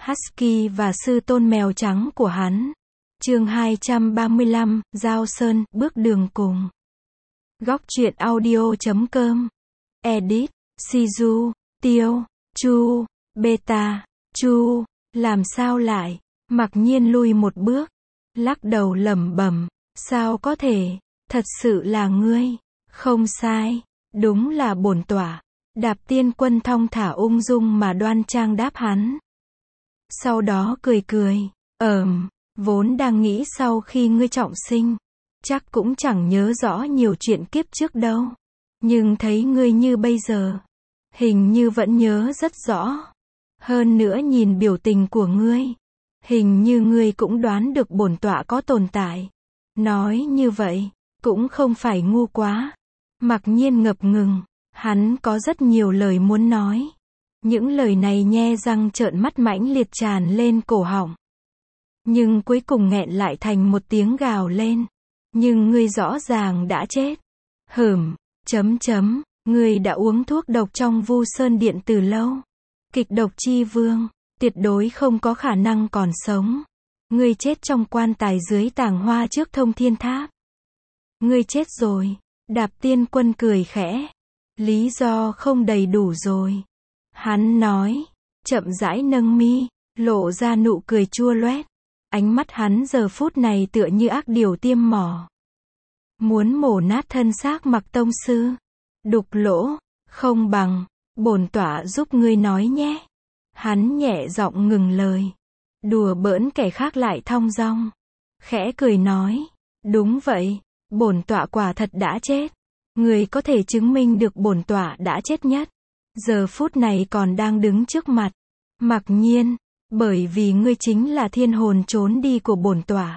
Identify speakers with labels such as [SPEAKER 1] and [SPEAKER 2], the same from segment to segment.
[SPEAKER 1] Husky và sư tôn mèo trắng của hắn. Chương 235, Giao Sơn, bước đường cùng. Góc truyện audio.com. Edit, Shizu, Tiêu, Chu, Beta, Chu, làm sao lại? Mặc nhiên lui một bước, lắc đầu lẩm bẩm, sao có thể, thật sự là ngươi, không sai, đúng là bổn tọa. Đạp Tiên Quân thong thả ung dung mà đoan trang đáp hắn. Sau đó cười cười, vốn đang nghĩ sau khi ngươi trọng sinh, chắc cũng chẳng nhớ rõ nhiều chuyện kiếp trước đâu. Nhưng thấy ngươi như bây giờ, hình như vẫn nhớ rất rõ. Hơn nữa nhìn biểu tình của ngươi, hình như ngươi cũng đoán được bổn tọa có tồn tại. Nói như vậy, cũng không phải ngu quá. Mặc nhiên ngập ngừng, hắn có rất nhiều lời muốn nói. Những lời này nhe răng trợn mắt mãnh liệt tràn lên cổ họng. Nhưng cuối cùng nghẹn lại thành một tiếng gào lên. Nhưng ngươi rõ ràng đã chết. Ngươi đã uống thuốc độc trong Vu Sơn Điện từ lâu. Kịch độc chi vương, tuyệt đối không có khả năng còn sống. Ngươi chết trong quan tài dưới tàng hoa trước Thông Thiên Tháp. Ngươi chết rồi. Đạp Tiên Quân cười khẽ. Lý do không đầy đủ rồi. Hắn nói, chậm rãi nâng mi, lộ ra nụ cười chua loét. Ánh mắt hắn giờ phút này tựa như ác điểu tiêm mỏ. Muốn mổ nát thân xác Mặc tông sư. Đục lỗ, không bằng, bổn tọa giúp ngươi nói nhé. Hắn nhẹ giọng ngừng lời. Đùa bỡn kẻ khác lại thong dong. Khẽ cười nói, đúng vậy, bổn tọa quả thật đã chết. Ngươi có thể chứng minh được bổn tọa đã chết nhất. Giờ phút này còn đang đứng trước mặt. Mặc nhiên, bởi vì ngươi chính là thiên hồn trốn đi của bổn tọa.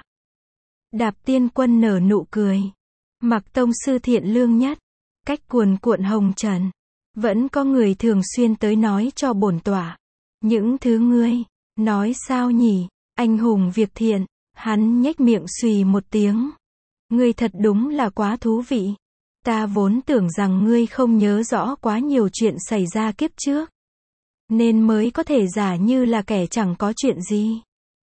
[SPEAKER 1] Đạp Tiên Quân nở nụ cười. Mặc tông sư thiện lương nhất. Cách cuồn cuộn hồng trần. Vẫn có người thường xuyên tới nói cho bổn tọa. Những thứ ngươi, nói sao nhỉ, anh hùng việc thiện. Hắn nhếch miệng xùy một tiếng. Ngươi thật đúng là quá thú vị. Ta vốn tưởng rằng ngươi không nhớ rõ quá nhiều chuyện xảy ra kiếp trước. Nên mới có thể giả như là kẻ chẳng có chuyện gì.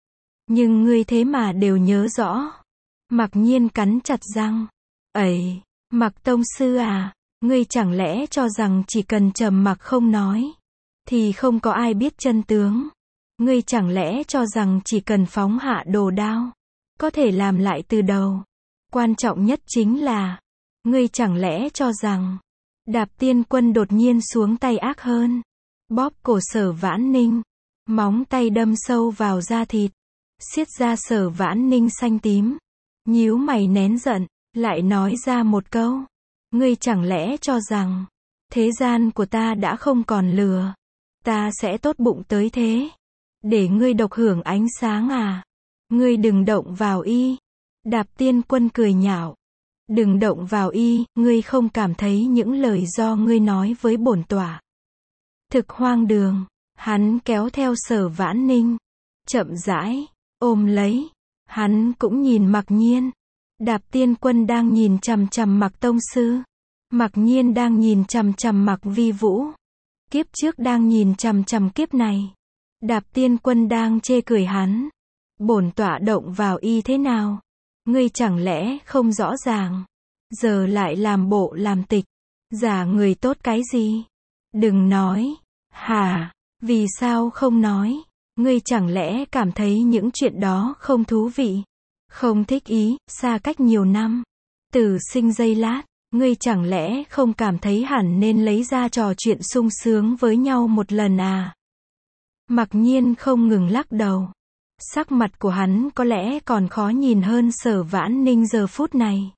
[SPEAKER 1] Nhưng ngươi thế mà đều nhớ rõ. Mặc nhiên cắn chặt răng. Ấy, Mặc tông sư à, ngươi chẳng lẽ cho rằng chỉ cần trầm mặc không nói, thì không có ai biết chân tướng. Ngươi chẳng lẽ cho rằng chỉ cần phóng hạ đồ đao, có thể làm lại từ đầu. Quan trọng nhất chính là, ngươi chẳng lẽ cho rằng, Đạp Tiên Quân đột nhiên xuống tay ác hơn. Bóp cổ Sở Vãn Ninh, móng tay đâm sâu vào da thịt, xiết da Sở Vãn Ninh xanh tím. Nhíu mày nén giận, lại nói ra một câu. Ngươi chẳng lẽ cho rằng, thế gian của ta đã không còn lừa. Ta sẽ tốt bụng tới thế. Để ngươi độc hưởng ánh sáng à. Ngươi đừng động vào y. Đạp Tiên Quân cười nhạo. Đừng động vào y, ngươi không cảm thấy những lời do ngươi nói với bổn tọa thực hoang đường. Hắn kéo theo Sở Vãn Ninh, chậm rãi, ôm lấy. Hắn cũng nhìn Mặc nhiên. Đạp Tiên Quân đang nhìn chằm chằm Mặc tông sư. Mặc nhiên đang nhìn chằm chằm Mặc Vi Vũ. Kiếp trước đang nhìn chằm chằm kiếp này. Đạp Tiên Quân đang chê cười hắn. Bổn tọa động vào y thế nào? Ngươi chẳng lẽ không rõ ràng? Giờ lại làm bộ làm tịch. Giả người tốt cái gì? Đừng nói. Hả? Vì sao không nói? Ngươi chẳng lẽ cảm thấy những chuyện đó không thú vị? Không thích ý, xa cách nhiều năm. Tử sinh giây lát. Ngươi chẳng lẽ không cảm thấy hẳn nên lấy ra trò chuyện sung sướng với nhau một lần à? Mặc nhiên không ngừng lắc đầu. Sắc mặt của hắn có lẽ còn khó nhìn hơn Sở Vãn Ninh giờ phút này.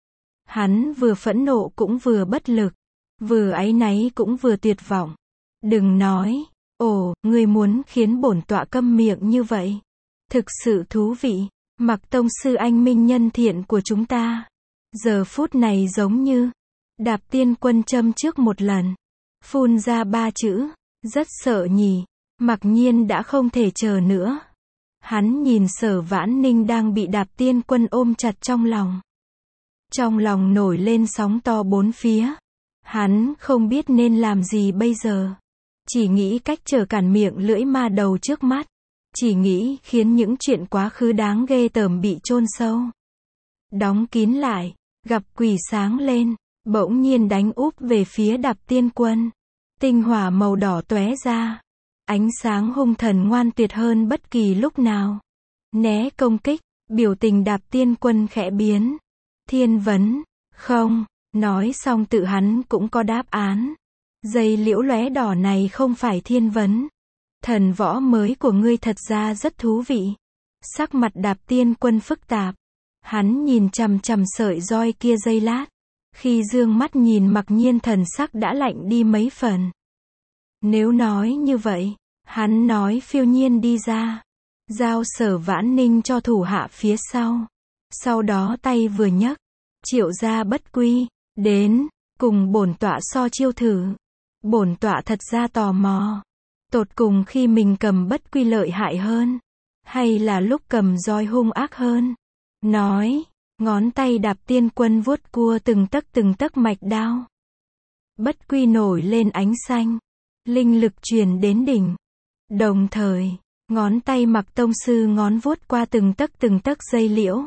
[SPEAKER 1] Hắn vừa phẫn nộ cũng vừa bất lực, vừa áy náy cũng vừa tuyệt vọng. Đừng nói, ngươi muốn khiến bổn tọa câm miệng như vậy. Thực sự thú vị, Mặc tông sư anh minh nhân thiện của chúng ta. Giờ phút này giống như, Đạp Tiên Quân châm trước một lần, phun ra 3 chữ, rất sợ nhỉ. Mặc nhiên đã không thể chờ nữa. Hắn nhìn Sở Vãn Ninh đang bị Đạp Tiên Quân ôm chặt trong lòng. Trong lòng nổi lên sóng to bốn phía. Hắn không biết nên làm gì bây giờ. Chỉ nghĩ cách trở cản miệng lưỡi ma đầu trước mắt. chỉ nghĩ khiến những chuyện quá khứ đáng ghê tởm bị chôn sâu, đóng kín lại. Gặp quỷ sáng lên, bỗng nhiên đánh úp về phía Đạp Tiên Quân. Tinh hỏa màu đỏ tóe ra, ánh sáng hung thần ngoan tuyệt hơn bất kỳ lúc nào. Né công kích, biểu tình Đạp Tiên Quân khẽ biến. Thiên vấn, không, nói xong tự hắn cũng có đáp án. Dây liễu lóe đỏ này không phải thiên vấn. Thần võ mới của ngươi thật ra rất thú vị. Sắc mặt Đạp Tiên Quân phức tạp. Hắn nhìn chằm chằm sợi roi kia giây lát. Khi dương mắt nhìn Mặc Nhiên thần sắc đã lạnh đi mấy phần. Nếu nói như vậy, hắn nói phiêu nhiên đi ra. Giao Sở Vãn Ninh cho thủ hạ phía sau. Sau đó tay vừa nhấc. Triệu ra Bất Quy, đến, cùng bổn tọa so chiêu thử. Bổn tọa thật ra tò mò. Tột cùng khi mình cầm Bất Quy lợi hại hơn. Hay là lúc cầm roi hung ác hơn. Nói, ngón tay Đạp Tiên Quân vuốt cua từng tấc mạch đao. Bất Quy nổi lên ánh xanh. Linh lực truyền đến đỉnh. Đồng thời, ngón tay Mặc tông sư ngón vuốt qua từng tấc dây liễu.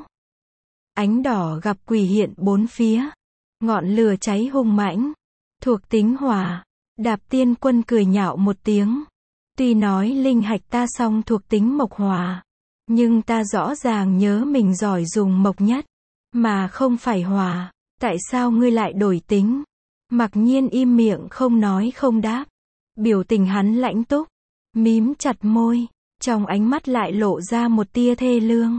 [SPEAKER 1] Ánh đỏ gặp quỷ hiện bốn phía. Ngọn lửa cháy hung mãnh. Thuộc tính hỏa. Đạp Tiên Quân cười nhạo một tiếng. Tuy nói linh hạch ta song thuộc tính mộc hỏa. Nhưng ta rõ ràng nhớ mình giỏi dùng mộc nhất. Mà không phải hỏa. Tại sao ngươi lại đổi tính? Mặc Nhiên im miệng không nói không đáp. Biểu tình hắn lãnh túc. Mím chặt môi. Trong ánh mắt lại lộ ra một tia thê lương.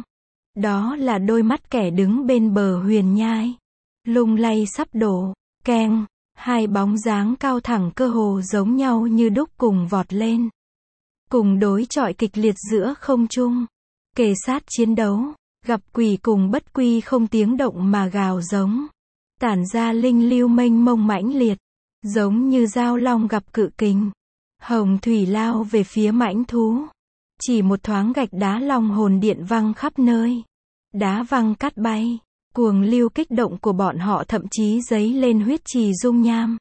[SPEAKER 1] Đó là đôi mắt kẻ đứng bên bờ huyền nhai. Lung lay sắp đổ. Keng. Hai bóng dáng cao thẳng cơ hồ giống nhau như đúc cùng vọt lên. Cùng đối chọi kịch liệt giữa không trung. Kề sát chiến đấu. Gặp quỷ cùng Bất Quy không tiếng động mà gào giống. Tản ra linh lưu mênh mông mãnh liệt. Giống như dao long gặp cự kình. Hồng thủy lao về phía mãnh thú. Chỉ một thoáng gạch đá long hồn điện văng khắp nơi. Đá văng cát bay. Cuồng lưu kích động của bọn họ thậm chí dấy lên huyết trì dung nham.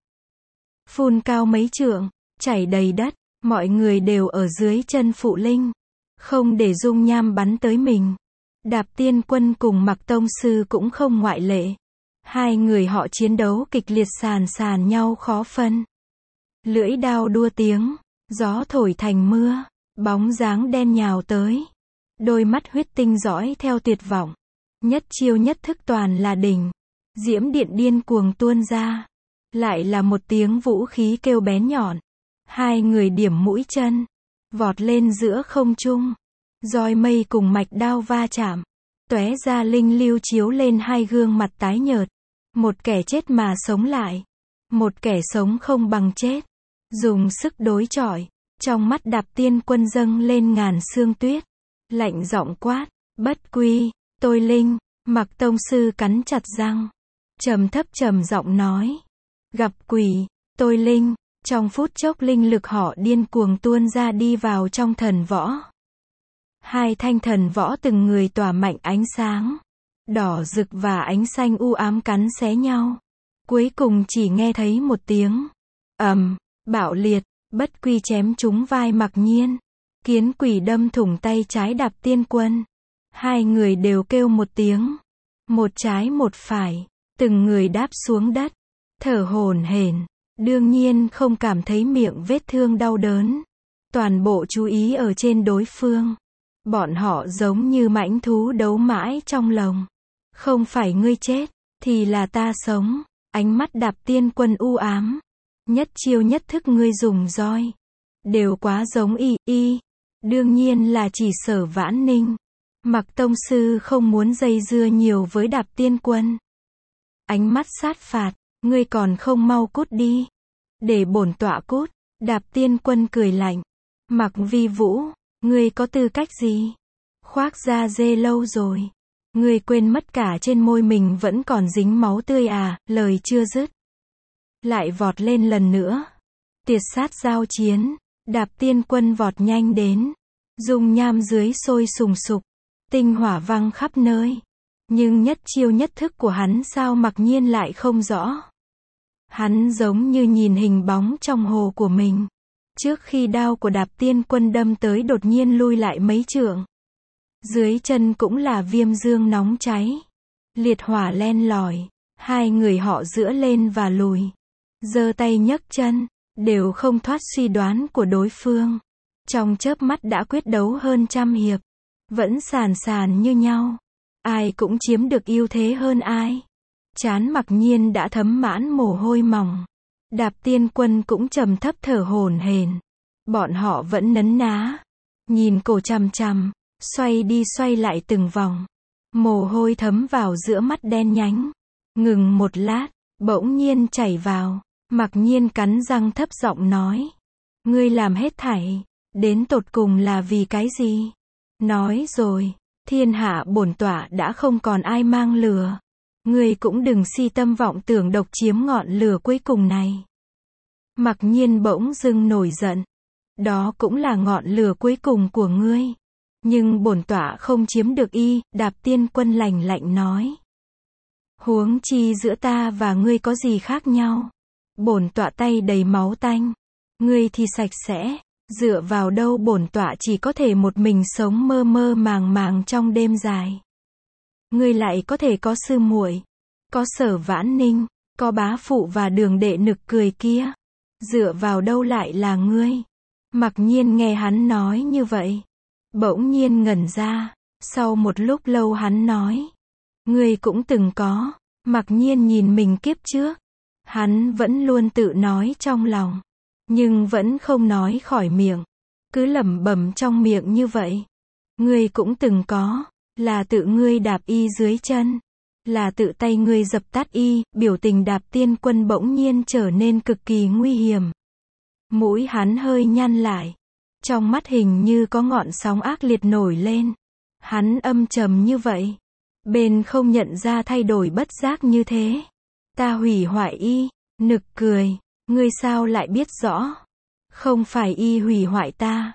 [SPEAKER 1] Phun cao mấy trượng, chảy đầy đất, mọi người đều ở dưới chân phụ linh. Không để dung nham bắn tới mình. Đạp Tiên Quân cùng Mặc tông sư cũng không ngoại lệ. Hai người họ chiến đấu kịch liệt sàn nhau khó phân. Lưỡi đao đua tiếng, gió thổi thành mưa, bóng dáng đen nhào tới. Đôi mắt huyết tinh dõi theo tuyệt vọng. Nhất chiêu nhất thức toàn là đỉnh. Diễm điện điên cuồng tuôn ra. Lại là một tiếng vũ khí kêu bén nhọn. Hai người điểm mũi chân. Vọt lên giữa không trung. Roi mây cùng mạch đao va chạm. Tóe ra linh lưu chiếu lên hai gương mặt tái nhợt. Một kẻ chết mà sống lại. Một kẻ sống không bằng chết. Dùng sức đối chọi. Trong mắt Đạp Tiên Quân dâng lên ngàn sương tuyết. Lạnh giọng quát. Bất Quy, tôi linh. Mặc tông sư cắn chặt răng. Trầm thấp trầm giọng nói. Gặp quỷ, tôi linh. Trong phút chốc linh lực họ điên cuồng tuôn ra đi vào trong thần võ. Hai thanh thần võ từng người tỏa mạnh ánh sáng. Đỏ rực và ánh xanh u ám cắn xé nhau. Cuối cùng chỉ nghe thấy một tiếng. Bạo liệt, Bất Quy chém trúng vai Mặc Nhiên. Kiến quỷ đâm thủng tay trái Đạp Tiên Quân. Hai người đều kêu một tiếng. Một trái một phải. Từng người đáp xuống đất. Thở hổn hển. Đương nhiên không cảm thấy miệng vết thương đau đớn. Toàn bộ chú ý ở trên đối phương. Bọn họ giống như mãnh thú đấu mãi trong lồng. Không phải ngươi chết, thì là ta sống. Ánh mắt Đạp Tiên Quân u ám. Nhất chiêu nhất thức ngươi dùng roi. Đều quá giống y. Đương nhiên là chỉ Sở Vãn Ninh. Mặc tông sư không muốn dây dưa nhiều với Đạp Tiên Quân. Ánh mắt sát phạt, ngươi còn không mau cút đi. Để bổn tọa cút. Đạp Tiên Quân cười lạnh. Mặc Vi Vũ, ngươi có tư cách gì? Khoác da dê lâu rồi. Ngươi quên mất cả trên môi mình vẫn còn dính máu tươi à? Lời chưa dứt. Lại vọt lên lần nữa. Tiệt sát giao chiến. Đạp Tiên Quân vọt nhanh đến. Dung nham dưới sôi sùng sục. Tinh hỏa văng khắp nơi. Nhưng nhất chiêu nhất thức của hắn sao Mặc Nhiên lại không rõ. Hắn giống như nhìn hình bóng trong hồ của mình. Trước khi đao của Đạp Tiên Quân đâm tới đột nhiên lui lại mấy trượng. Dưới chân cũng là viêm dương nóng cháy. Liệt hỏa len lỏi. Hai người họ giữa lên và lùi. Giơ tay nhấc chân. Đều không thoát suy đoán của đối phương. Trong chớp mắt đã quyết đấu hơn trăm hiệp. Vẫn sàn sàn như nhau. Ai cũng chiếm được ưu thế hơn ai. Trán Mặc Nhiên đã thấm mãn mồ hôi mỏng. Đạp Tiên Quân cũng trầm thấp thở hổn hển. Bọn họ vẫn nấn ná. Nhìn cổ chằm chằm. Xoay đi xoay lại từng vòng. Mồ hôi thấm vào giữa mắt đen nhánh. Ngừng một lát. Bỗng nhiên chảy vào. Mặc Nhiên cắn răng thấp giọng nói. Ngươi làm hết thảy. Đến tột cùng là vì cái gì? Nói rồi. Thiên hạ bổn tọa đã không còn ai mang lửa. Ngươi cũng đừng si tâm vọng tưởng độc chiếm ngọn lửa cuối cùng này. Mặc Nhiên bỗng dưng nổi giận. Đó cũng là ngọn lửa cuối cùng của ngươi. Nhưng bổn tọa không chiếm được y, Đạp Tiên Quân lạnh lạnh nói. Huống chi giữa ta và ngươi có gì khác nhau? Bổn tọa tay đầy máu tanh. Ngươi thì sạch sẽ. Dựa vào đâu bổn tọa chỉ có thể một mình sống mơ mơ màng màng trong đêm dài. Ngươi lại có thể có sư muội, có Sở Vãn Ninh, có bá phụ và Đường đệ nực cười kia. Dựa vào đâu lại là ngươi? Mặc Nhiên nghe hắn nói như vậy. Bỗng nhiên ngẩn ra. Sau một lúc lâu hắn nói. Ngươi cũng từng có. Mặc Nhiên nhìn mình kiếp trước. Hắn vẫn luôn tự nói trong lòng. Nhưng vẫn không nói khỏi miệng. Cứ lẩm bẩm trong miệng như vậy. Ngươi cũng từng có. Là tự ngươi đạp y dưới chân. Là tự tay ngươi dập tắt y. Biểu tình Đạp Tiên Quân bỗng nhiên trở nên cực kỳ nguy hiểm. Mũi hắn hơi nhăn lại. Trong mắt hình như có ngọn sóng ác liệt nổi lên. Hắn âm trầm như vậy. Bên không nhận ra thay đổi bất giác như thế. Ta hủy hoại y. Nực cười. Ngươi sao lại biết rõ? Không phải y hủy hoại ta.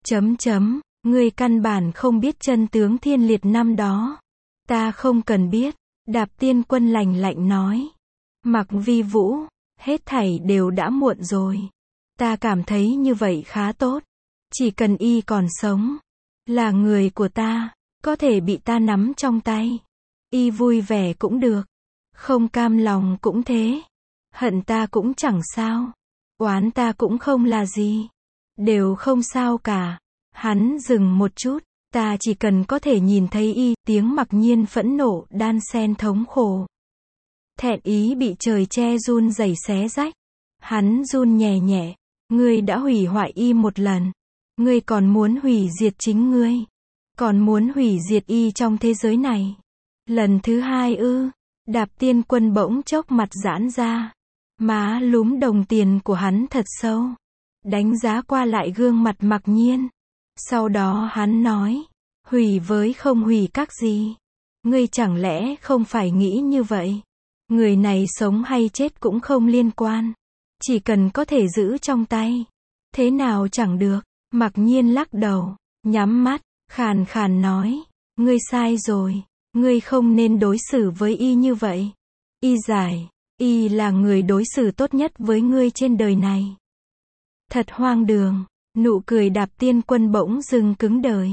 [SPEAKER 1] Ngươi căn bản không biết chân tướng thiên liệt năm đó. Ta không cần biết. Đạp Tiên Quân lạnh lạnh nói. Mặc Vi Vũ. Hết thảy đều đã muộn rồi. Ta cảm thấy như vậy khá tốt. Chỉ cần y còn sống. Là người của ta. Có thể bị ta nắm trong tay. Y vui vẻ cũng được. Không cam lòng cũng thế. Hận ta cũng chẳng sao. Oán ta cũng không là gì. Đều không sao cả. Hắn dừng một chút. Ta chỉ cần có thể nhìn thấy y. Tiếng Mặc Nhiên phẫn nộ đan xen thống khổ. Thẹn ý bị trời che run rẩy xé rách. Hắn run nhẹ nhẹ. Ngươi đã hủy hoại y một lần. Ngươi còn muốn hủy diệt chính ngươi. Còn muốn hủy diệt y trong thế giới này. Lần thứ hai ư? Đạp Tiên Quân bỗng chốc mặt giãn ra. Má lúm đồng tiền của hắn thật sâu. Đánh giá qua lại gương mặt Mặc Nhiên. Sau đó hắn nói. Hủy với không hủy các gì. Ngươi chẳng lẽ không phải nghĩ như vậy? Người này sống hay chết cũng không liên quan. Chỉ cần có thể giữ trong tay. Thế nào chẳng được. Mặc Nhiên lắc đầu. Nhắm mắt. Khàn khàn nói. Ngươi sai rồi. Ngươi không nên đối xử với y như vậy. Y giải. Y là người đối xử tốt nhất với ngươi trên đời này. Thật hoang đường. Nụ cười Đạp Tiên Quân bỗng dưng cứng đờ.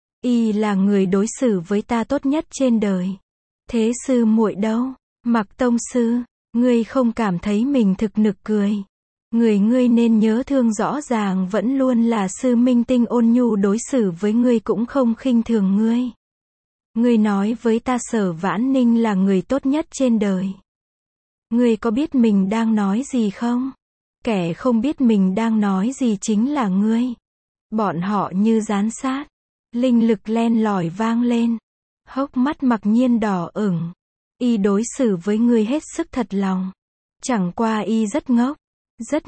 [SPEAKER 1] Y là người đối xử với ta tốt nhất trên đời. Thế sư muội đâu? Mặc tông sư. Ngươi không cảm thấy mình thực nực cười. Ngươi nên nhớ thương rõ ràng vẫn luôn là sư minh tinh ôn nhu đối xử với ngươi cũng không khinh thường ngươi. Ngươi nói với ta Sở Vãn Ninh là người tốt nhất trên đời. Ngươi có biết mình đang nói gì không? Kẻ không biết mình đang nói gì chính là ngươi. Bọn họ như gián sát. Linh lực len lỏi vang lên. Hốc mắt Mặc Nhiên đỏ ửng. Y đối xử với ngươi hết sức thật lòng. Chẳng qua y rất ngốc. Rất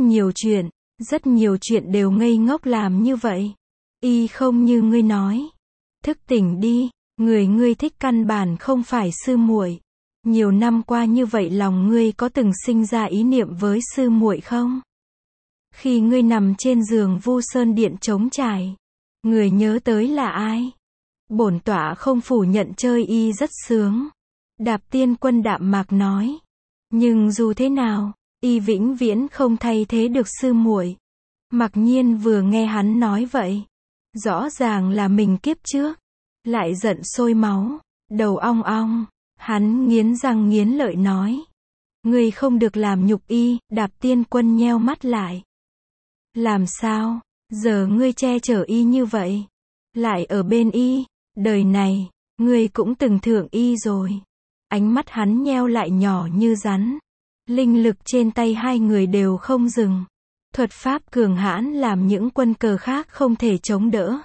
[SPEAKER 1] nhiều chuyện đều ngây ngốc làm như vậy. Y không như ngươi nói. Thức tỉnh đi. Người ngươi thích căn bản không phải sư muội. Nhiều năm qua như vậy lòng ngươi có từng sinh ra ý niệm với sư muội không? Khi ngươi nằm trên giường Vu Sơn Điện trống trải, người nhớ tới là ai? Bổn tọa không phủ nhận chơi y rất sướng. Đạp Tiên Quân đạm mạc nói. Nhưng dù thế nào, y vĩnh viễn không thay thế được sư muội. Mặc nhiên vừa nghe hắn nói vậy, rõ ràng là mình kiếp trước, lại giận sôi máu, đầu ong ong, hắn nghiến răng nghiến lợi nói. Ngươi không được làm nhục y, Đạp Tiên Quân nheo mắt lại. Làm sao, giờ ngươi che chở y như vậy, lại ở bên y, đời này, ngươi cũng từng thưởng y rồi. Ánh mắt hắn nheo lại nhỏ như rắn. Linh lực trên tay hai người đều không dừng. Thuật pháp cường hãn làm những quân cờ khác không thể chống đỡ.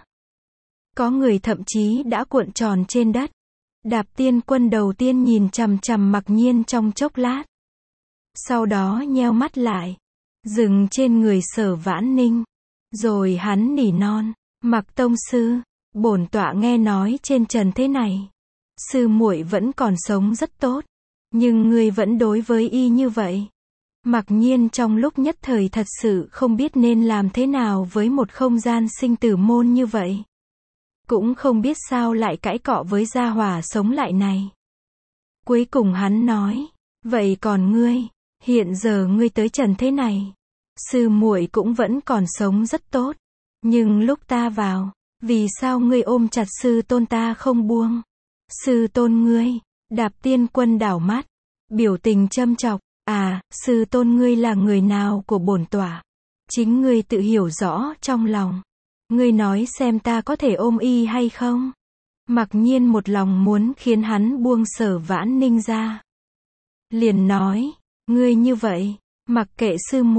[SPEAKER 1] Có người thậm chí đã cuộn tròn trên đất. Đạp Tiên Quân đầu tiên nhìn chằm chằm Mặc Nhiên trong chốc lát. Sau đó nheo mắt lại, dừng trên người Sở Vãn Ninh. Rồi hắn nỉ non, Mặc tông sư, bổn tọa nghe nói trên trần thế này, sư muội vẫn còn sống rất tốt, nhưng ngươi vẫn đối với y như vậy. Mặc nhiên trong lúc nhất thời thật sự không biết nên làm thế nào với một không gian sinh tử môn như vậy. Cũng không biết sao lại cãi cọ với gia hỏa sống lại này. Cuối cùng hắn nói, vậy còn ngươi, hiện giờ ngươi tới trần thế này, sư muội cũng vẫn còn sống rất tốt, nhưng lúc ta vào, vì sao ngươi ôm chặt sư tôn ta không buông? Sư tôn ngươi, Đạp Tiên Quân đảo mắt, biểu tình châm chọc, sư tôn ngươi là người nào của bổn tọa? Chính ngươi tự hiểu rõ trong lòng. Ngươi nói xem ta có thể ôm y hay không? Mặc nhiên một lòng muốn khiến hắn buông Sở Vãn Ninh ra. Liền nói, ngươi như vậy, mặc kệ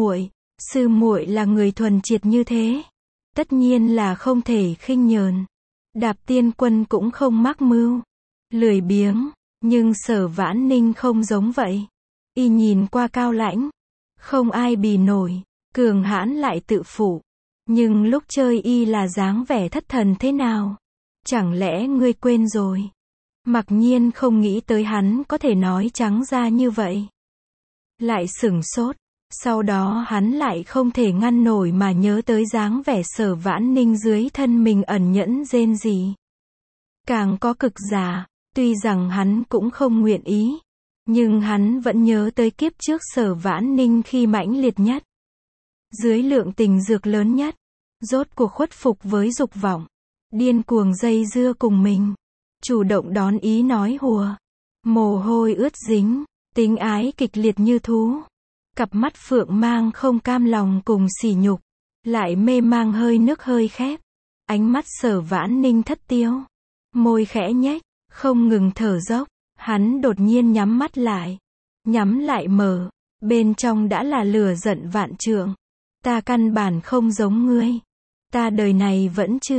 [SPEAKER 1] sư muội là người thuần triệt như thế, tất nhiên là không thể khinh nhờn. Đạp Tiên Quân cũng không mắc mưu, lười biếng, nhưng Sở Vãn Ninh không giống vậy. Y nhìn qua cao lãnh, không ai bì nổi, cường hãn lại tự phụ. Nhưng lúc chơi y là dáng vẻ thất thần thế nào? Chẳng lẽ ngươi quên rồi? Mặc nhiên không nghĩ tới hắn có thể nói trắng ra như vậy. Lại sửng sốt. Sau đó hắn lại không thể ngăn nổi mà nhớ tới dáng vẻ Sở Vãn Ninh dưới thân mình ẩn nhẫn rên rỉ. Càng có cực giả, tuy rằng hắn cũng không nguyện ý, nhưng hắn vẫn nhớ tới kiếp trước Sở Vãn Ninh khi mãnh liệt nhất, dưới lượng tình dược lớn nhất, rốt cuộc khuất phục với dục vọng, điên cuồng dây dưa cùng mình, chủ động đón ý nói hùa, mồ hôi ướt dính, tính ái kịch liệt như thú. Cặp mắt phượng mang không cam lòng cùng sỉ nhục, lại mê mang hơi nước hơi khép. Ánh mắt Sở Vãn Ninh thất tiêu, môi khẽ nhếch, không ngừng thở dốc. Hắn đột nhiên nhắm mắt lại, nhắm lại mở, bên trong đã là lửa giận vạn trượng. Ta căn bản không giống ngươi. Ta đời này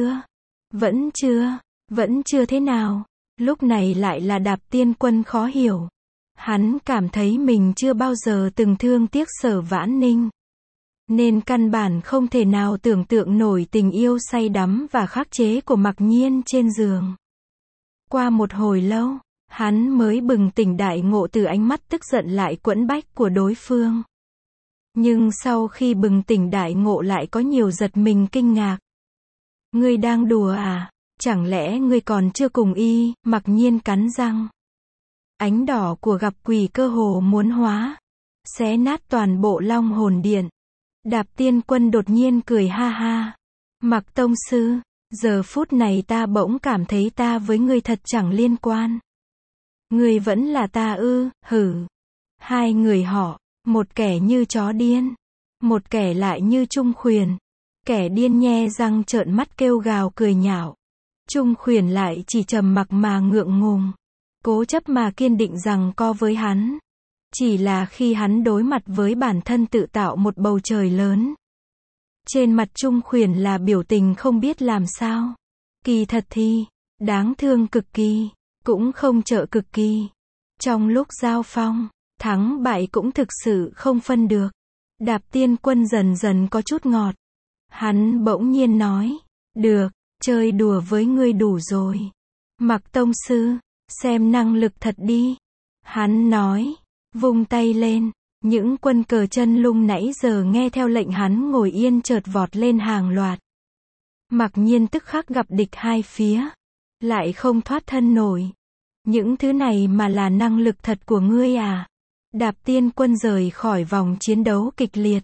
[SPEAKER 1] vẫn chưa thế nào. Lúc này lại là Đạp Tiên Quân khó hiểu. Hắn cảm thấy mình chưa bao giờ từng thương tiếc Sở Vãn Ninh, nên căn bản không thể nào tưởng tượng nổi tình yêu say đắm và khắc chế của Mặc Nhiên trên giường. Qua một hồi lâu, hắn mới bừng tỉnh đại ngộ từ ánh mắt tức giận lại quẫn bách của đối phương. Nhưng sau khi bừng tỉnh đại ngộ lại có nhiều giật mình kinh ngạc. Ngươi đang đùa à? Chẳng lẽ ngươi còn chưa cùng y? Mặc Nhiên cắn răng. Ánh đỏ của gặp quỷ cơ hồ muốn hóa, xé nát toàn bộ Long Hồn Điện. Đạp Tiên Quân đột nhiên cười ha ha. Mặc tông sư, giờ phút này ta bỗng cảm thấy ta với ngươi thật chẳng liên quan. Ngươi vẫn là ta ư? Hử. Hai người họ, một kẻ như chó điên, một kẻ lại như Trung Khuyển. Kẻ điên nhe răng trợn mắt kêu gào cười nhạo. Trung Khuyển lại chỉ trầm mặc mà ngượng ngùng, cố chấp mà kiên định rằng co với hắn. Chỉ là khi hắn đối mặt với bản thân tự tạo một bầu trời lớn, trên mặt Trung Khuyển là biểu tình không biết làm sao. Kỳ thật thì, đáng thương cực kỳ, cũng không trợ cực kỳ. Trong lúc giao phong, thắng bại cũng thực sự không phân được. Đạp Tiên Quân dần dần có chút ngọt. Hắn bỗng nhiên nói, được, chơi đùa với ngươi đủ rồi. Mặc tông sư, xem năng lực thật đi. Hắn nói, vung tay lên, những quân cờ chân lung nãy giờ nghe theo lệnh hắn ngồi yên chợt vọt lên hàng loạt. Mặc Nhiên tức khắc gặp địch hai phía, lại không thoát thân nổi. Những thứ này mà là năng lực thật của ngươi à? Đạp Tiên Quân rời khỏi vòng chiến đấu kịch liệt,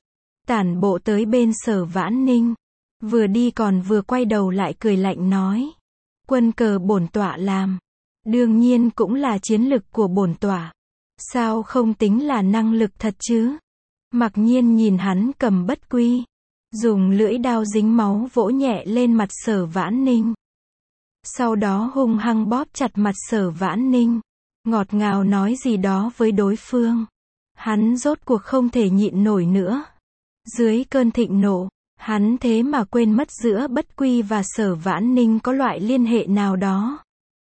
[SPEAKER 1] tản bộ tới bên Sở Vãn Ninh. Vừa đi còn vừa quay đầu lại cười lạnh nói. Quân cờ bổn tọa làm. Đương nhiên cũng là chiến lực của bổn tọa. Sao không tính là năng lực thật chứ? Mặc nhiên nhìn hắn cầm bất quy. Dùng lưỡi đao dính máu vỗ nhẹ lên mặt Sở Vãn Ninh. Sau đó hung hăng bóp chặt mặt Sở Vãn Ninh. Ngọt ngào nói gì đó với đối phương. Hắn rốt cuộc không thể nhịn nổi nữa. Dưới cơn thịnh nộ, hắn thế mà quên mất giữa bất quy và Sở Vãn Ninh có loại liên hệ nào đó.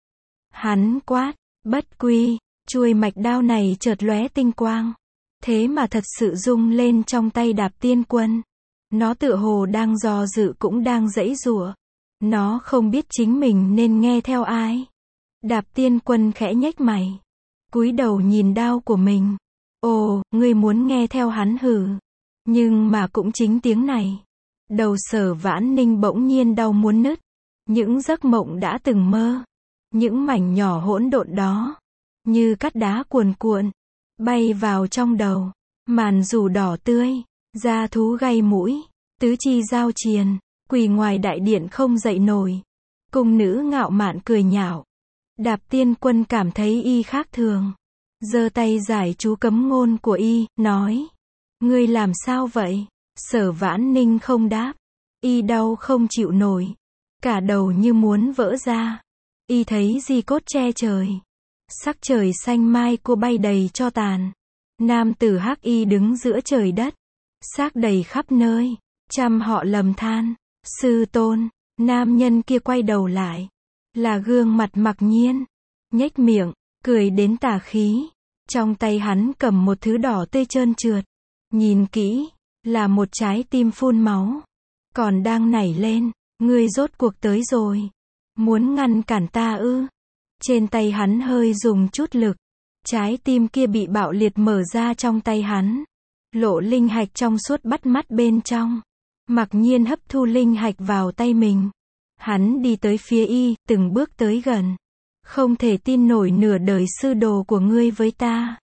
[SPEAKER 1] Hắn quát, bất quy, chuôi mạch đao này chợt lóe tinh quang. Thế mà thật sự rung lên trong tay Đạp Tiên Quân. Nó tựa hồ đang do dự cũng đang giãy giụa. Nó không biết chính mình nên nghe theo ai. Đạp Tiên Quân khẽ nhếch mày. Cúi đầu nhìn đao của mình. Ồ, ngươi muốn nghe theo hắn hử. Nhưng mà cũng chính tiếng này. Đầu Sở Vãn Ninh bỗng nhiên đau muốn nứt. Những giấc mộng đã từng mơ. Những mảnh nhỏ hỗn độn đó. Như cát đá cuồn cuộn. Bay vào trong đầu. Màn dù đỏ tươi. Da thú gay mũi. Tứ chi giao triền. Quỳ ngoài đại điện không dậy nổi. Cung nữ ngạo mạn cười nhạo. Đạp Tiên Quân cảm thấy y khác thường. Giơ tay giải chú cấm ngôn của y, nói. Ngươi làm sao vậy? Sở Vãn Ninh không đáp. Y đau không chịu nổi. Cả đầu như muốn vỡ ra. Y thấy di cốt che trời. Sắc trời xanh mai cua bay đầy tro tàn. Nam tử hắc y đứng giữa trời đất. Xác đầy khắp nơi. Trăm họ lầm than. Sư tôn. Nam nhân kia quay đầu lại. Là gương mặt Mặc Nhiên. Nhếch miệng, cười đến tà khí. Trong tay hắn cầm một thứ đỏ tươi trơn trượt. Nhìn kỹ, là một trái tim phun máu. Còn đang nảy lên, ngươi rốt cuộc tới rồi. Muốn ngăn cản ta ư? Trên tay hắn hơi dùng chút lực. Trái tim kia bị bạo liệt mở ra trong tay hắn. Lộ linh hạch trong suốt bắt mắt bên trong. Mặc Nhiên hấp thu linh hạch vào tay mình. Hắn đi tới phía y, từng bước tới gần. Không thể tin nổi nửa đời sư đồ của ngươi với ta.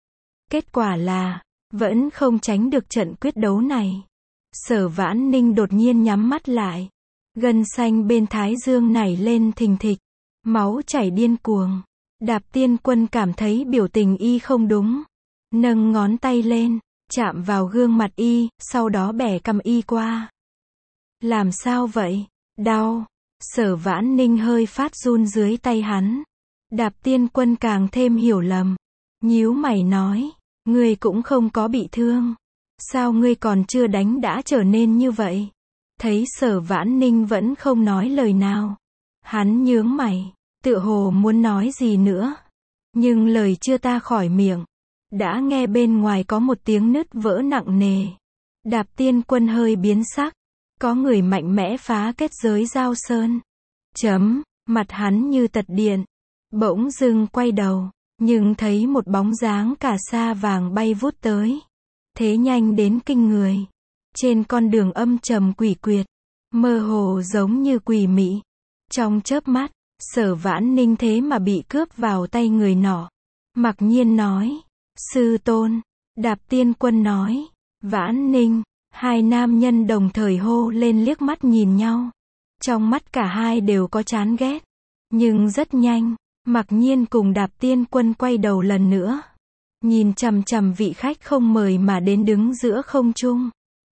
[SPEAKER 1] Kết quả là, vẫn không tránh được trận quyết đấu này. Sở Vãn Ninh đột nhiên nhắm mắt lại. Gân xanh bên thái dương nảy lên thình thịch. Máu chảy điên cuồng. Đạp Tiên Quân cảm thấy biểu tình y không đúng. Nâng ngón tay lên, chạm vào gương mặt y, sau đó bẻ cằm y qua. Làm sao vậy? Đau. Sở Vãn Ninh hơi phát run dưới tay hắn. Đạp Tiên Quân càng thêm hiểu lầm. Nhíu mày nói, ngươi cũng không có bị thương. Sao ngươi còn chưa đánh đã trở nên như vậy? Thấy Sở Vãn Ninh vẫn không nói lời nào. Hắn nhướng mày, tựa hồ muốn nói gì nữa. Nhưng lời chưa ta khỏi miệng. Đã nghe bên ngoài có một tiếng nứt vỡ nặng nề. Đạp Tiên Quân hơi biến sắc. Có người mạnh mẽ phá kết giới giao sơn. Mặt hắn như tật điện. Bỗng dưng quay đầu. Nhưng thấy một bóng dáng cả sa vàng bay vút tới. Thế nhanh đến kinh người. Trên con đường âm trầm quỷ quyệt. Mơ hồ giống như quỷ mị. Trong chớp mắt, Sở Vãn Ninh thế mà bị cướp vào tay người nọ. Mặc Nhiên nói. Sư tôn. Đạp Tiên Quân nói. Vãn Ninh. Hai nam nhân đồng thời hô lên liếc mắt nhìn nhau. Trong mắt cả hai đều có chán ghét. Nhưng rất nhanh, Mặc Nhiên cùng Đạp Tiên Quân quay đầu lần nữa. Nhìn chằm chằm vị khách không mời mà đến đứng giữa không trung.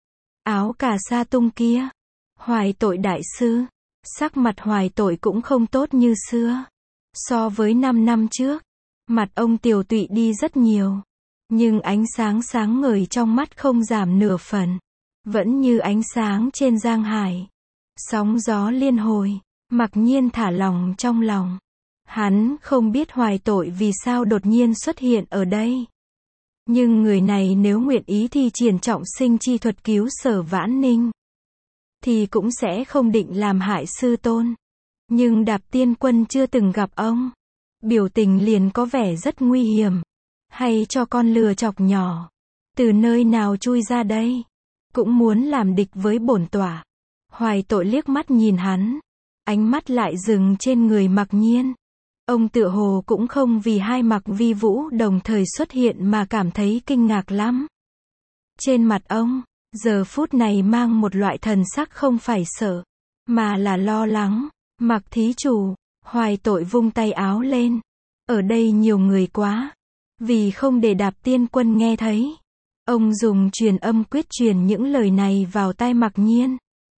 [SPEAKER 1] Áo cà sa tung kia. Hoài Tội đại sư. Sắc mặt Hoài Tội cũng không tốt như xưa. So với 5 năm trước, mặt ông tiều tụy đi rất nhiều. Nhưng ánh sáng sáng ngời trong mắt không giảm nửa phần. Vẫn như ánh sáng trên giang hải. Sóng gió liên hồi. Mặc Nhiên thả lòng trong lòng. Hắn không biết Hoài Tội vì sao đột nhiên xuất hiện ở đây. Nhưng người này nếu nguyện ý thi triển trọng sinh chi thuật cứu Sở Vãn Ninh, thì cũng sẽ không định làm hại sư tôn. Nhưng Đạp Tiên Quân chưa từng gặp ông. Biểu tình liền có vẻ rất nguy hiểm. Hay cho con lừa chọc nhỏ. Từ nơi nào chui ra đây? Cũng muốn làm địch với bổn tọa. Hoài Tội liếc mắt nhìn hắn. Ánh mắt lại dừng trên người Mặc Nhiên. Ông tựa hồ cũng không vì hai Mặc Vi Vũ đồng thời xuất hiện mà cảm thấy kinh ngạc lắm. Trên mặt ông, giờ phút này mang một loại thần sắc không phải sợ, mà là lo lắng. Mặc thí chủ, Hoài Tội vung tay áo lên. Ở đây nhiều người quá. Vì không để Đạp Tiên Quân nghe thấy, ông dùng truyền âm quyết truyền những lời này vào tai Mặc Nhiên.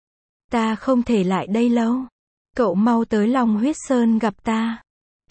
[SPEAKER 1] Ta không thể lại đây lâu. Cậu mau tới Long Huyết Sơn gặp ta.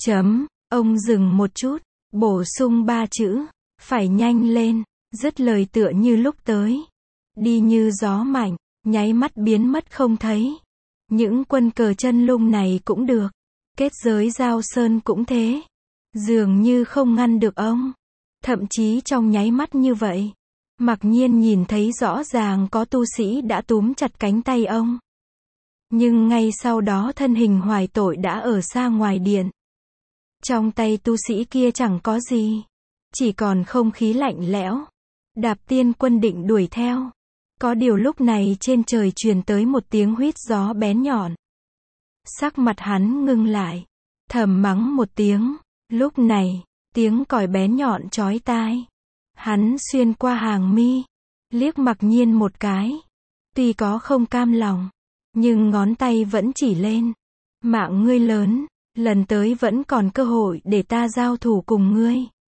[SPEAKER 1] Ông dừng một chút, bổ sung 3 chữ. Phải nhanh lên. Dứt lời tựa như lúc tới. Đi như gió mạnh, nháy mắt biến mất không thấy. Những quân cờ chân lung này cũng được. Kết giới Giao Sơn cũng thế. Dường như không ngăn được ông. Thậm chí trong nháy mắt như vậy, Mặc Nhiên nhìn thấy rõ ràng có tu sĩ đã túm chặt cánh tay ông. Nhưng ngay sau đó thân hình Hoài Tội đã ở xa ngoài điện. Trong tay tu sĩ kia chẳng có gì, chỉ còn không khí lạnh lẽo. Đạp Tiên Quân định đuổi theo. Có điều lúc này trên trời truyền tới một tiếng huýt gió bén nhọn. Sắc mặt hắn ngưng lại, thầm mắng một tiếng. Lúc này, tiếng còi bén nhọn chói tai. Hắn xuyên qua hàng mi, liếc Mặc Nhiên một cái. Tuy có không cam lòng, nhưng ngón tay vẫn chỉ lên. Mạng ngươi lớn, lần tới vẫn còn cơ hội để ta giao thủ cùng ngươi.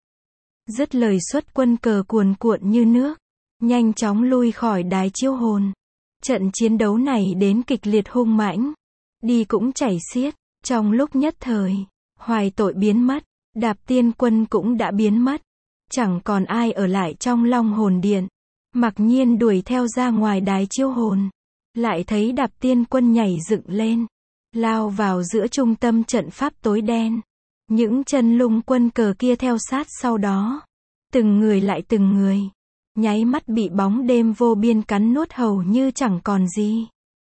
[SPEAKER 1] Dứt lời xuất quân cờ cuồn cuộn như nước, nhanh chóng lui khỏi đài chiêu hồn. Trận chiến đấu này đến kịch liệt hung mãnh, đi cũng chảy xiết. Trong lúc nhất thời, Hoài Tội biến mất, Đạp Tiên Quân cũng đã biến mất. Chẳng còn ai ở lại trong Long Hồn Điện. Mặc Nhiên đuổi theo ra ngoài đài chiêu hồn, lại thấy Đạp Tiên Quân nhảy dựng lên, lao vào giữa trung tâm trận pháp tối đen. Những chân lung quân cờ kia theo sát sau đó, từng người lại từng người, nháy mắt bị bóng đêm vô biên cắn nuốt hầu như chẳng còn gì.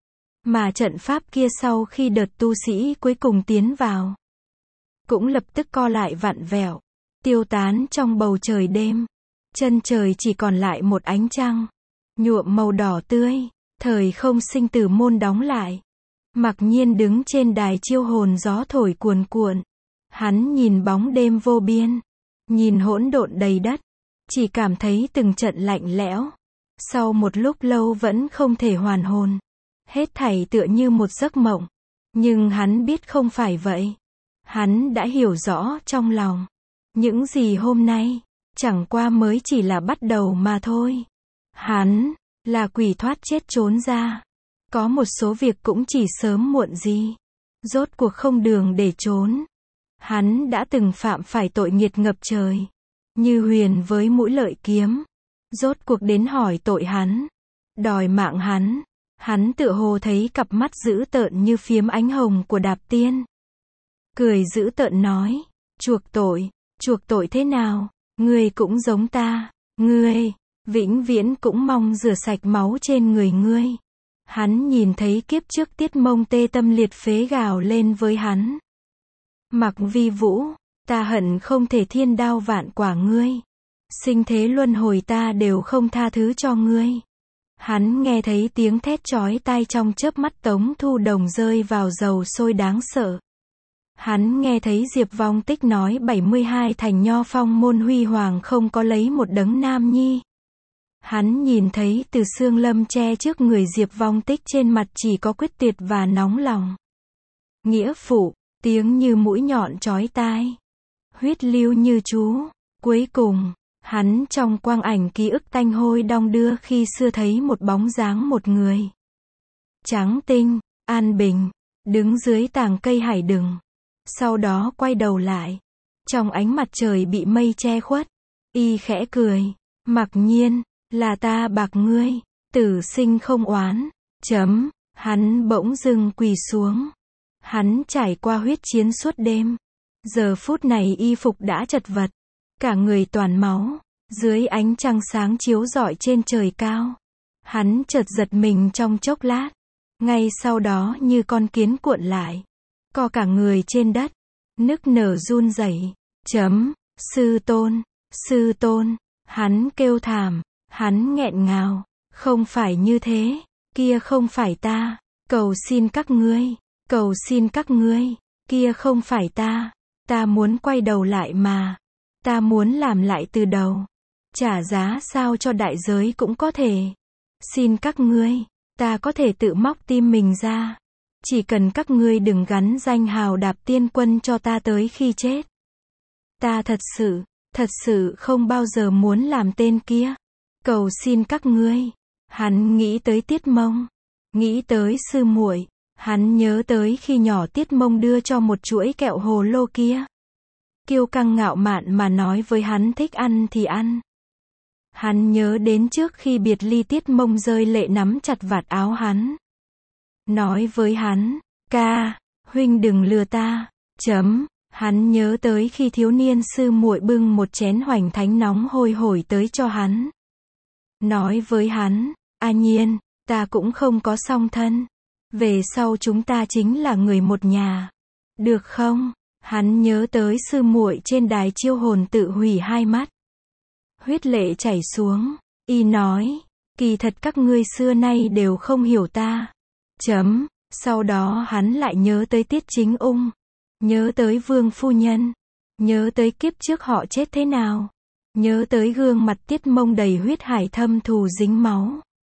[SPEAKER 1] Mà trận pháp kia sau khi đợt tu sĩ cuối cùng tiến vào, cũng lập tức co lại vặn vẹo, tiêu tán trong bầu trời đêm. Chân trời chỉ còn lại một ánh trăng, nhuộm màu đỏ tươi. Thời không sinh tử môn đóng lại. Mặc Nhiên đứng trên đài chiêu hồn, gió thổi cuồn cuộn. Hắn nhìn bóng đêm vô biên, nhìn hỗn độn đầy đất, chỉ cảm thấy từng trận lạnh lẽo. Sau một lúc lâu vẫn không thể hoàn hồn. Hết thảy tựa như một giấc mộng. Nhưng hắn biết không phải vậy. Hắn đã hiểu rõ trong lòng. Những gì hôm nay, chẳng qua mới chỉ là bắt đầu mà thôi. Hắn, là quỷ thoát chết trốn ra. Có một số việc cũng chỉ sớm muộn gì. Rốt cuộc không đường để trốn. Hắn đã từng phạm phải tội nghiệt ngập trời. Như Huyền với mũi lợi kiếm. Rốt cuộc đến hỏi tội hắn. Đòi mạng hắn. Hắn tựa hồ thấy cặp mắt dữ tợn như phiếm ánh hồng của Đạp Tiên. Cười dữ tợn nói. Chuộc tội thế nào? Ngươi cũng giống ta. Ngươi, vĩnh viễn cũng mong rửa sạch máu trên người ngươi. Hắn nhìn thấy kiếp trước Tiết Mông tê tâm liệt phế gào lên với hắn. Mặc Vi Vũ, ta hận không thể thiên đao vạn quả ngươi. Sinh thế luân hồi ta đều không tha thứ cho ngươi. Hắn nghe thấy tiếng thét chói tai trong chớp mắt Tống Thu Đồng rơi vào dầu sôi đáng sợ. Hắn nghe thấy Diệp Vong Tích nói 72 thành Nho Phong môn huy hoàng không có lấy một đấng nam nhi. Hắn nhìn thấy Từ Xương Lâm che trước người Diệp Vong Tích trên mặt chỉ có quyết tuyệt và nóng lòng. Nghĩa phụ, tiếng như mũi nhọn chói tai. Huyết lưu như chú. Cuối cùng, hắn trong quang ảnh ký ức tanh hôi đong đưa khi xưa thấy một bóng dáng một người. Trắng tinh, an bình, đứng dưới tàng cây hải đừng. Sau đó quay đầu lại. Trong ánh mặt trời bị mây che khuất. Y khẽ cười. Mặc Nhiên, là ta bạc ngươi. Tử sinh không oán. Hắn bỗng dưng quỳ xuống. Hắn trải qua huyết chiến suốt đêm. Giờ phút này y phục đã chật vật. Cả người toàn máu. Dưới ánh trăng sáng chiếu rọi trên trời cao. Hắn chợt giật mình trong chốc lát. Ngay sau đó như con kiến cuộn lại. Co cả người trên đất. Nức nở run rẩy. Sư tôn. Hắn kêu thảm. Hắn nghẹn ngào. Không phải như thế. Kia không phải ta. Cầu xin các ngươi. Kia không phải ta. Ta muốn quay đầu lại mà. Ta muốn làm lại từ đầu. Trả giá sao cho đại giới cũng có thể. Xin các ngươi, ta có thể tự móc tim mình ra. Chỉ cần các ngươi đừng gắn danh hào Đạp Tiên Quân cho ta tới khi chết. Ta thật sự không bao giờ muốn làm tên kia. Cầu xin các ngươi. Hắn nghĩ tới Tiết Mông, nghĩ tới sư muội, hắn nhớ tới khi nhỏ Tiết Mông đưa cho một chuỗi kẹo hồ lô kia. Kiêu căng ngạo mạn mà nói với hắn thích ăn thì ăn. Hắn nhớ đến trước khi biệt ly Tiết Mông rơi lệ nắm chặt vạt áo hắn. Nói với hắn, ca, huynh đừng lừa ta. Hắn nhớ tới khi thiếu niên sư muội bưng một chén hoành thánh nóng hôi hổi tới cho hắn. Nói với hắn, A Nhiên, ta cũng không có song thân. Về sau chúng ta chính là người một nhà. Được không? Hắn nhớ tới sư muội trên đài chiêu hồn tự hủy hai mắt. Huyết lệ chảy xuống, y nói, kỳ thật các ngươi xưa nay đều không hiểu ta. Sau đó hắn lại nhớ tới Tiết Chính Ung, nhớ tới Vương phu nhân, nhớ tới kiếp trước họ chết thế nào, nhớ tới gương mặt Tiết Mông đầy huyết hải thâm thù dính máu.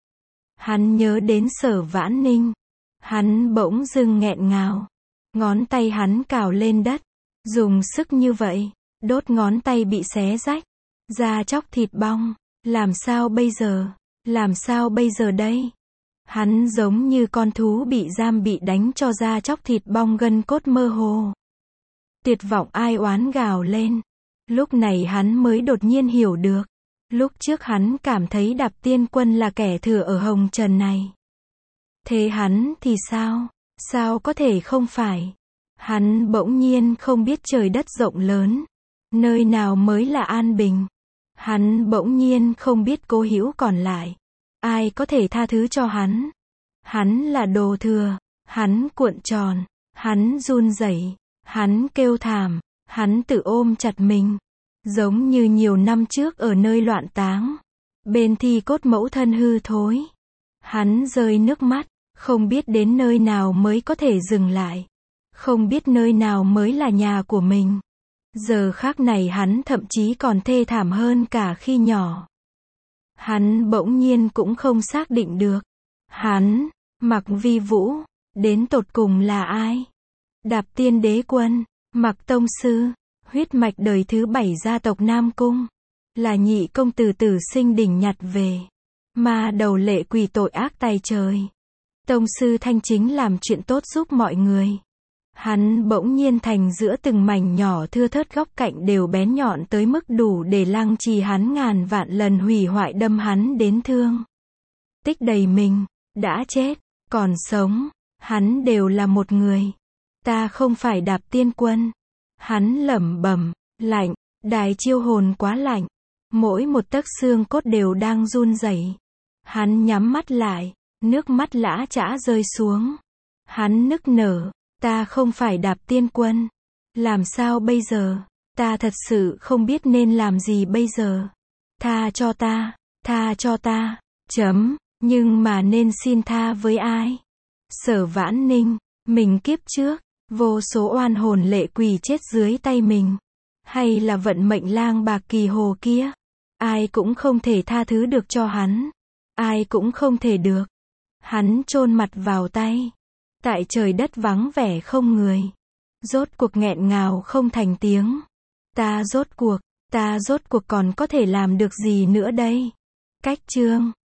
[SPEAKER 1] Hắn nhớ đến Sở Vãn Ninh, hắn bỗng dưng nghẹn ngào, ngón tay hắn cào lên đất, dùng sức như vậy, đốt ngón tay bị xé rách, da chóc thịt bong, làm sao bây giờ, làm sao bây giờ đây? Hắn giống như con thú bị giam bị đánh cho da chóc thịt bong gân cốt mơ hồ. Tuyệt vọng ai oán gào lên. Lúc này hắn mới đột nhiên hiểu được. Lúc trước hắn cảm thấy Đạp Tiên Quân là kẻ thừa ở hồng trần này. Thế hắn thì sao? Sao có thể không phải? Hắn bỗng nhiên không biết trời đất rộng lớn. Nơi nào mới là an bình? Hắn bỗng nhiên không biết Cố Hữu còn lại. Ai có thể tha thứ cho hắn? Hắn là đồ thừa, hắn cuộn tròn, hắn run rẩy, hắn kêu thảm, hắn tự ôm chặt mình. Giống như nhiều năm trước ở nơi loạn táng. Bên thi cốt mẫu thân hư thối. Hắn rơi nước mắt, không biết đến nơi nào mới có thể dừng lại. Không biết nơi nào mới là nhà của mình. Giờ khác này hắn thậm chí còn thê thảm hơn cả khi nhỏ. Hắn bỗng nhiên cũng không xác định được. Hắn, Mạc Vi Vũ, đến tột cùng là ai? Đạp Tiên Đế Quân, Mạc Tông Sư, huyết mạch đời thứ 7 gia tộc Nam Cung. Là nhị công tử tử sinh đỉnh nhặt về. Ma đầu lệ quỷ tội ác tày trời. Tông Sư Thanh chính làm chuyện tốt giúp mọi người. Hắn bỗng nhiên thành giữa từng mảnh nhỏ thưa thớt góc cạnh đều bén nhọn tới mức đủ để lăng trì hắn ngàn vạn lần hủy hoại đâm hắn đến thương. Tích đầy mình, đã chết, còn sống, hắn đều là một người. Ta không phải Đạp Tiên Quân. Hắn lẩm bẩm, lạnh, đài chiêu hồn quá lạnh. Mỗi một tấc xương cốt đều đang run rẩy. Hắn nhắm mắt lại, nước mắt lã chã rơi xuống. Hắn nức nở, ta không phải Đạp Tiên Quân. Làm sao bây giờ? Ta thật sự không biết nên làm gì bây giờ. Tha cho ta, tha cho ta. Nhưng mà nên xin tha với ai? Sở Vãn Ninh, mình kiếp trước, vô số oan hồn lệ quỷ chết dưới tay mình. Hay là vận mệnh lang bạc kỳ hồ kia? Ai cũng không thể tha thứ được cho hắn. Ai cũng không thể được. Hắn chôn mặt vào tay. Tại trời đất vắng vẻ không người. Rốt cuộc nghẹn ngào không thành tiếng. Ta rốt cuộc còn có thể làm được gì nữa đây? Cách chương